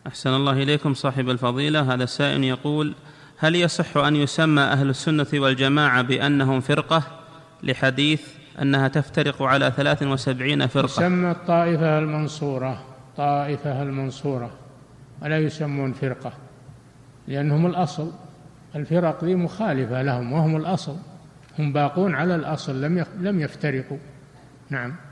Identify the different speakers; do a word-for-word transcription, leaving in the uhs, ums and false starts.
Speaker 1: أحسن الله إليكم صاحب الفضيلة. هذا سائل يقول: هل يصح أن يسمى أهل السنة والجماعة بأنهم فرقة لحديث أنها تفترق على ثلاث وسبعين فرقة؟
Speaker 2: يسمى الطائفة المنصورة، طائفة المنصورة، ولا يسمون فرقة، لأنهم الأصل. الفرق ذي مخالفة لهم، وهم الأصل، هم باقون على الأصل، لم لم يفترقوا. نعم.